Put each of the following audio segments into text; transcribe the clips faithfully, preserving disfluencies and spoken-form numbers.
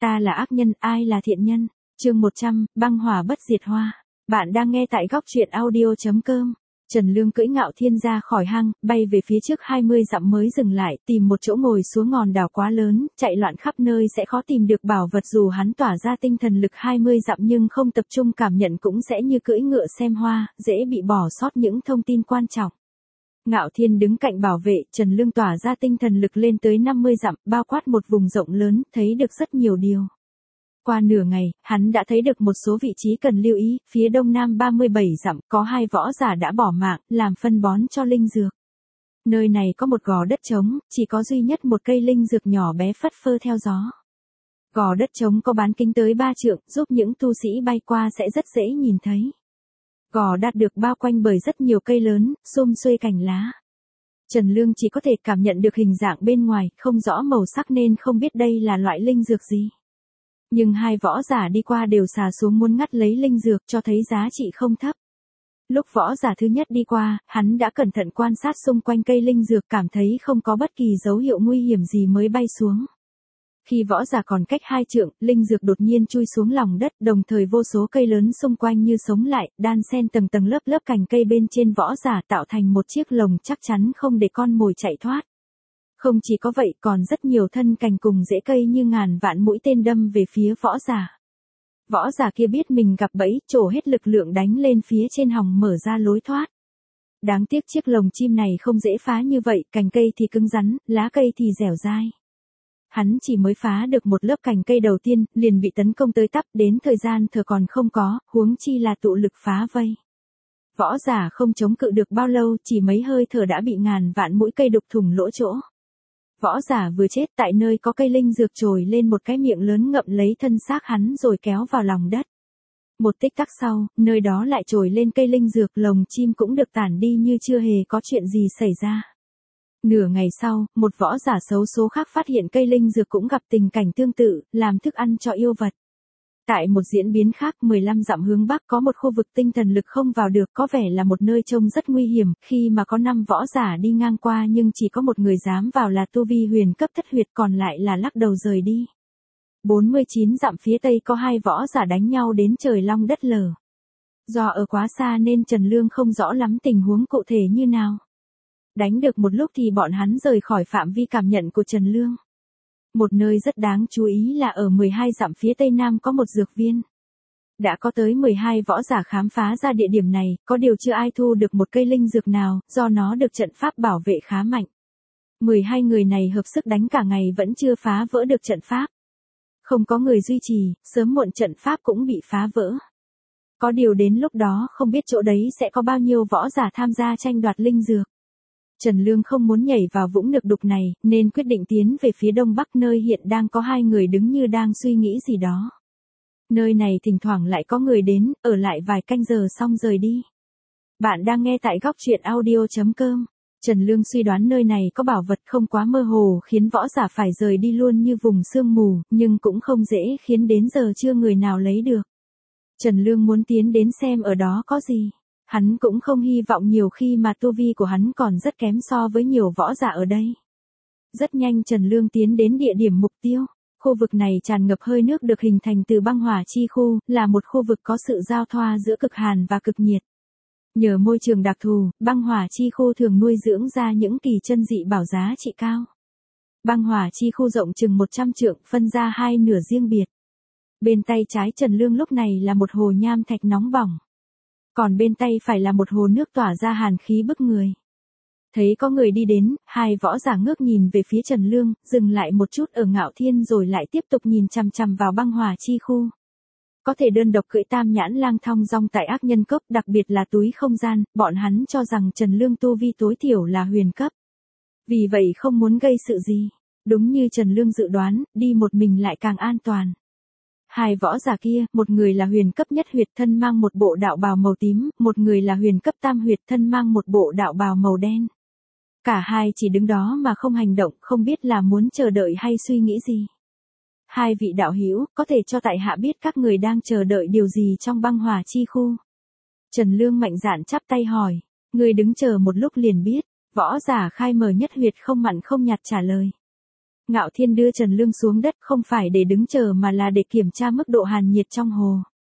Ta là ác nhân, ai là thiện nhân? Chương một trăm, băng hỏa bất diệt hoa. Bạn đang nghe tại góc truyện audio chấm com. Trần Lương cưỡi Ngạo Thiên ra khỏi hang, bay về phía trước hai mươi dặm mới dừng lại, tìm một chỗ ngồi xuống. Ngọn đảo quá lớn, chạy loạn khắp nơi sẽ khó tìm được bảo vật, dù hắn tỏa ra tinh thần lực hai mươi dặm nhưng không tập trung cảm nhận cũng sẽ như cưỡi ngựa xem hoa, dễ bị bỏ sót những thông tin quan trọng. Ngạo Thiên đứng cạnh bảo vệ, Trần Lương tỏa ra tinh thần lực lên tới năm mươi dặm, bao quát một vùng rộng lớn, thấy được rất nhiều điều. Qua nửa ngày, hắn đã thấy được một số vị trí cần lưu ý. Phía đông nam ba mươi bảy dặm, có hai võ giả đã bỏ mạng, làm phân bón cho linh dược. Nơi này có một gò đất trống, chỉ có duy nhất một cây linh dược nhỏ bé phất phơ theo gió. Gò đất trống có bán kính tới ba trượng, giúp những tu sĩ bay qua sẽ rất dễ nhìn thấy. Gò đất được bao quanh bởi rất nhiều cây lớn, sum xuê cành lá. Trần Lương chỉ có thể cảm nhận được hình dạng bên ngoài, không rõ màu sắc nên không biết đây là loại linh dược gì. Nhưng hai võ giả đi qua đều xà xuống muốn ngắt lấy linh dược, cho thấy giá trị không thấp. Lúc võ giả thứ nhất đi qua, hắn đã cẩn thận quan sát xung quanh cây linh dược, cảm thấy không có bất kỳ dấu hiệu nguy hiểm gì mới bay xuống. Khi võ giả còn cách hai trượng, linh dược đột nhiên chui xuống lòng đất, đồng thời vô số cây lớn xung quanh như sống lại, đan xen tầng tầng lớp lớp cành cây bên trên võ giả, tạo thành một chiếc lồng chắc chắn không để con mồi chạy thoát. Không chỉ có vậy, còn rất nhiều thân cành cùng rễ cây như ngàn vạn mũi tên đâm về phía võ giả. Võ giả kia biết mình gặp bẫy, trổ hết lực lượng đánh lên phía trên hòng mở ra lối thoát. Đáng tiếc chiếc lồng chim này không dễ phá như vậy, cành cây thì cứng rắn, lá cây thì dẻo dai. Hắn chỉ mới phá được một lớp cành cây đầu tiên, liền bị tấn công tới tấp, đến thời gian thở còn không có, huống chi là tụ lực phá vây. Võ giả không chống cự được bao lâu, chỉ mấy hơi thở đã bị ngàn vạn mũi cây đục thủng lỗ chỗ. Võ giả vừa chết, tại nơi có cây linh dược trồi lên một cái miệng lớn ngậm lấy thân xác hắn rồi kéo vào lòng đất. Một tích tắc sau, nơi đó lại trồi lên cây linh dược, lồng chim cũng được tản đi như chưa hề có chuyện gì xảy ra. Nửa ngày sau, một võ giả xấu số khác phát hiện cây linh dược cũng gặp tình cảnh tương tự, làm thức ăn cho yêu vật. Tại một diễn biến khác, mười lăm dặm hướng bắc có một khu vực tinh thần lực không vào được, có vẻ là một nơi trông rất nguy hiểm, khi mà có năm võ giả đi ngang qua nhưng chỉ có một người dám vào là tu vi huyền cấp thất huyệt, còn lại là lắc đầu rời đi. bốn mươi chín dặm phía tây có hai võ giả đánh nhau đến trời long đất lở. Do ở quá xa nên Trần Lương không rõ lắm tình huống cụ thể như nào. Đánh được một lúc thì bọn hắn rời khỏi phạm vi cảm nhận của Trần Lương. Một nơi rất đáng chú ý là ở mười hai dặm phía tây nam có một dược viên. Đã có tới mười hai võ giả khám phá ra địa điểm này, có điều chưa ai thu được một cây linh dược nào, do nó được trận pháp bảo vệ khá mạnh. mười hai người này hợp sức đánh cả ngày vẫn chưa phá vỡ được trận pháp. Không có người duy trì, sớm muộn trận pháp cũng bị phá vỡ. Có điều đến lúc đó không biết chỗ đấy sẽ có bao nhiêu võ giả tham gia tranh đoạt linh dược. Trần Lương không muốn nhảy vào vũng nước đục này, nên quyết định tiến về phía đông bắc nơi hiện đang có hai người đứng như đang suy nghĩ gì đó. Nơi này thỉnh thoảng lại có người đến, ở lại vài canh giờ xong rời đi. Bạn đang nghe tại góc truyện audio chấm com. Trần Lương suy đoán nơi này có bảo vật không quá mơ hồ khiến võ giả phải rời đi luôn như vùng sương mù, nhưng cũng không dễ khiến đến giờ chưa người nào lấy được. Trần Lương muốn tiến đến xem ở đó có gì. Hắn cũng không hy vọng nhiều khi mà tu vi của hắn còn rất kém so với nhiều võ giả ở đây. Rất nhanh Trần Lương tiến đến địa điểm mục tiêu. Khu vực này tràn ngập hơi nước được hình thành từ băng hỏa chi khu, là một khu vực có sự giao thoa giữa cực hàn và cực nhiệt. Nhờ môi trường đặc thù, băng hỏa chi khu thường nuôi dưỡng ra những kỳ chân dị bảo giá trị cao. Băng hỏa chi khu rộng chừng một trăm trượng, phân ra hai nửa riêng biệt. Bên tay trái Trần Lương lúc này là một hồ nham thạch nóng bỏng. Còn bên tay phải là một hồ nước tỏa ra hàn khí bức người. Thấy có người đi đến, hai võ giả ngước nhìn về phía Trần Lương, dừng lại một chút ở Ngạo Thiên rồi lại tiếp tục nhìn chằm chằm vào băng hỏa chi khu. Có thể đơn độc cưỡi tam nhãn lang thong dong tại ác nhân cốc, đặc biệt là túi không gian, bọn hắn cho rằng Trần Lương tu vi tối thiểu là huyền cấp. Vì vậy không muốn gây sự gì. Đúng như Trần Lương dự đoán, đi một mình lại càng an toàn. Hai võ giả kia, một người là huyền cấp nhất huyệt thân mang một bộ đạo bào màu tím, một người là huyền cấp tam huyệt thân mang một bộ đạo bào màu đen. Cả hai chỉ đứng đó mà không hành động, không biết là muốn chờ đợi hay suy nghĩ gì. Hai vị đạo hữu, có thể cho tại hạ biết các người đang chờ đợi điều gì trong băng hỏa chi khu? Trần Lương mạnh dạn chắp tay hỏi. Người đứng chờ một lúc liền biết. Võ giả khai mở nhất huyệt không mặn không nhạt trả lời. Ngạo Thiên đưa Trần Lương xuống đất không phải để đứng chờ mà là để kiểm tra mức độ hàn nhiệt trong hồ.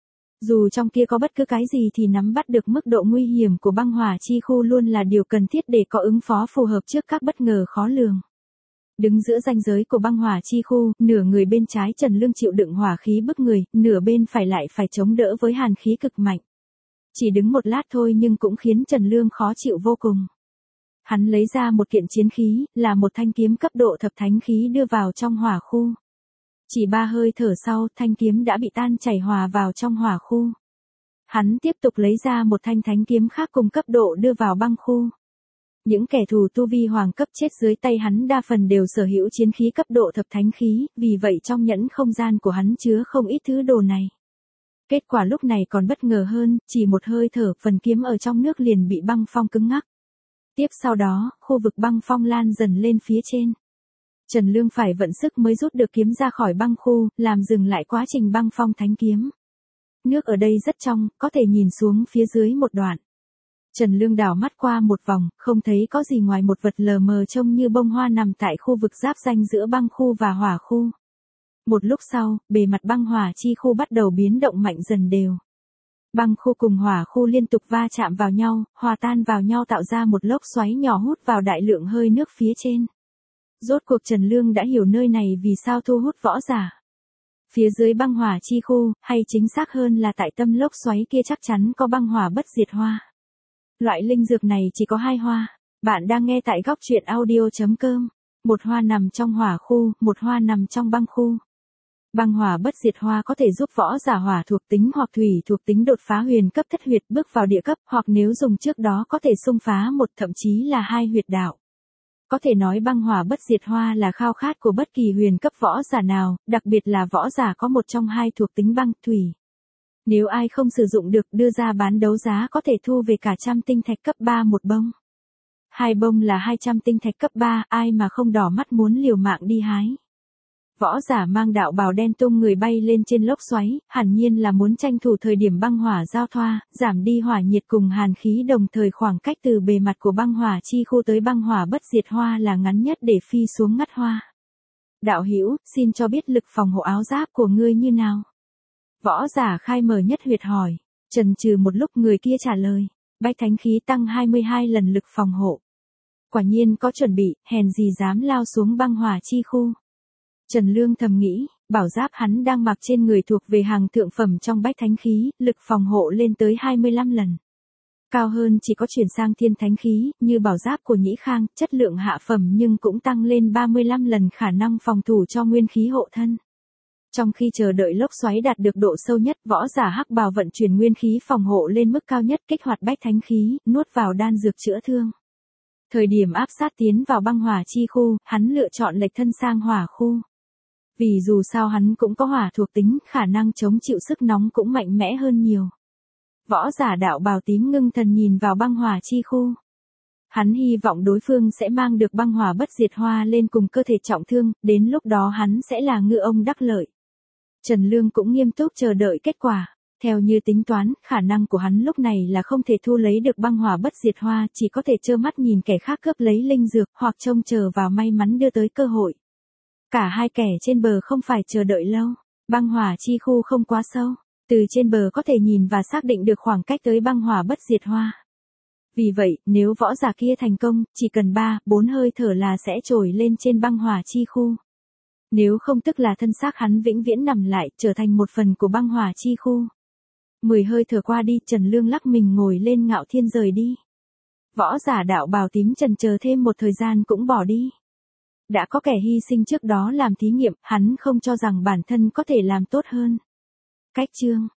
Dù trong kia có bất cứ cái gì thì nắm bắt được mức độ nguy hiểm của băng hỏa chi khu luôn là điều cần thiết để có ứng phó phù hợp trước các bất ngờ khó lường. Đứng giữa ranh giới của băng hỏa chi khu, nửa người bên trái Trần Lương chịu đựng hỏa khí bức người, nửa bên phải lại phải chống đỡ với hàn khí cực mạnh. Chỉ đứng một lát thôi nhưng cũng khiến Trần Lương khó chịu vô cùng. Hắn lấy ra một kiện chiến khí, là một thanh kiếm cấp độ thập thánh khí đưa vào trong hỏa khu. Chỉ ba hơi thở sau, thanh kiếm đã bị tan chảy hòa vào trong hỏa khu. Hắn tiếp tục lấy ra một thanh thánh kiếm khác cùng cấp độ đưa vào băng khu. Những kẻ thù tu vi hoàng cấp chết dưới tay hắn đa phần đều sở hữu chiến khí cấp độ thập thánh khí, vì vậy trong nhẫn không gian của hắn chứa không ít thứ đồ này. Kết quả lúc này còn bất ngờ hơn, chỉ một hơi thở phần kiếm ở trong nước liền bị băng phong cứng ngắc. Tiếp sau đó, khu vực băng phong lan dần lên phía trên. Trần Lương phải vận sức mới rút được kiếm ra khỏi băng khu, làm dừng lại quá trình băng phong thánh kiếm. Nước ở đây rất trong, có thể nhìn xuống phía dưới một đoạn. Trần Lương đảo mắt qua một vòng, không thấy có gì ngoài một vật lờ mờ trông như bông hoa nằm tại khu vực giáp ranh giữa băng khu và hỏa khu. Một lúc sau, bề mặt băng hỏa chi khu bắt đầu biến động mạnh dần đều. Băng khu cùng hỏa khu liên tục va chạm vào nhau, hòa tan vào nhau tạo ra một lốc xoáy nhỏ hút vào đại lượng hơi nước phía trên. Rốt cuộc Trần Lương đã hiểu nơi này vì sao thu hút võ giả. Phía dưới băng hỏa chi khu, hay chính xác hơn là tại tâm lốc xoáy kia chắc chắn có băng hỏa bất diệt hoa. Loại linh dược này chỉ có hai hoa. Bạn đang nghe tại góc truyện audio chấm com. Một hoa nằm trong hỏa khu, một hoa nằm trong băng khu. Băng hỏa bất diệt hoa có thể giúp võ giả hỏa thuộc tính hoặc thủy thuộc tính đột phá huyền cấp thất huyệt bước vào địa cấp, hoặc nếu dùng trước đó có thể xung phá một thậm chí là hai huyệt đạo. Có thể nói băng hỏa bất diệt hoa là khao khát của bất kỳ huyền cấp võ giả nào, đặc biệt là võ giả có một trong hai thuộc tính băng, thủy. Nếu ai không sử dụng được đưa ra bán đấu giá có thể thu về cả trăm tinh thạch cấp ba một bông. Hai bông là hai trăm tinh thạch cấp ba, ai mà không đỏ mắt muốn liều mạng đi hái. Võ giả mang đạo bào đen tung người bay lên trên lốc xoáy, hẳn nhiên là muốn tranh thủ thời điểm băng hỏa giao thoa, giảm đi hỏa nhiệt cùng hàn khí, đồng thời khoảng cách từ bề mặt của băng hỏa chi khu tới băng hỏa bất diệt hoa là ngắn nhất để phi xuống ngắt hoa. Đạo hữu, xin cho biết lực phòng hộ áo giáp của ngươi như nào? Võ giả khai mở nhất huyệt hỏi. Chần chừ một lúc người kia trả lời. Bách thánh khí tăng hai mươi hai lần lực phòng hộ. Quả nhiên có chuẩn bị, hèn gì dám lao xuống băng hỏa chi khu. Trần Lương thầm nghĩ, bảo giáp hắn đang mặc trên người thuộc về hàng thượng phẩm trong bách thánh khí, lực phòng hộ lên tới hai mươi lăm lần. Cao hơn chỉ có chuyển sang thiên thánh khí, như bảo giáp của Nhĩ Khang, chất lượng hạ phẩm nhưng cũng tăng lên ba mươi lăm lần khả năng phòng thủ cho nguyên khí hộ thân. Trong khi chờ đợi lốc xoáy đạt được độ sâu nhất, võ giả hắc bào vận chuyển nguyên khí phòng hộ lên mức cao nhất, kích hoạt bách thánh khí, nuốt vào đan dược chữa thương. Thời điểm áp sát tiến vào băng hỏa chi khu, hắn lựa chọn lệch thân sang hỏa khu. Vì dù sao hắn cũng có hỏa thuộc tính, khả năng chống chịu sức nóng cũng mạnh mẽ hơn nhiều. Võ giả đạo bào tím ngưng thần nhìn vào băng hỏa chi khu. Hắn hy vọng đối phương sẽ mang được băng hỏa bất diệt hoa lên cùng cơ thể trọng thương, đến lúc đó hắn sẽ là ngư ông đắc lợi. Trần Lương cũng nghiêm túc chờ đợi kết quả. Theo như tính toán, khả năng của hắn lúc này là không thể thu lấy được băng hỏa bất diệt hoa, chỉ có thể trơ mắt nhìn kẻ khác cướp lấy linh dược, hoặc trông chờ vào may mắn đưa tới cơ hội. Cả hai kẻ trên bờ không phải chờ đợi lâu, băng hỏa chi khu không quá sâu, từ trên bờ có thể nhìn và xác định được khoảng cách tới băng hỏa bất diệt hoa. Vì vậy, nếu võ giả kia thành công, chỉ cần ba, bốn hơi thở là sẽ trồi lên trên băng hỏa chi khu. Nếu không tức là thân xác hắn vĩnh viễn nằm lại, trở thành một phần của băng hỏa chi khu. Mười hơi thở qua đi, Trần Lương lắc mình ngồi lên Ngạo Thiên rời đi. Võ giả đạo bào tím chần chờ thêm một thời gian cũng bỏ đi. Đã có kẻ hy sinh trước đó làm thí nghiệm, hắn không cho rằng bản thân có thể làm tốt hơn. Cách chương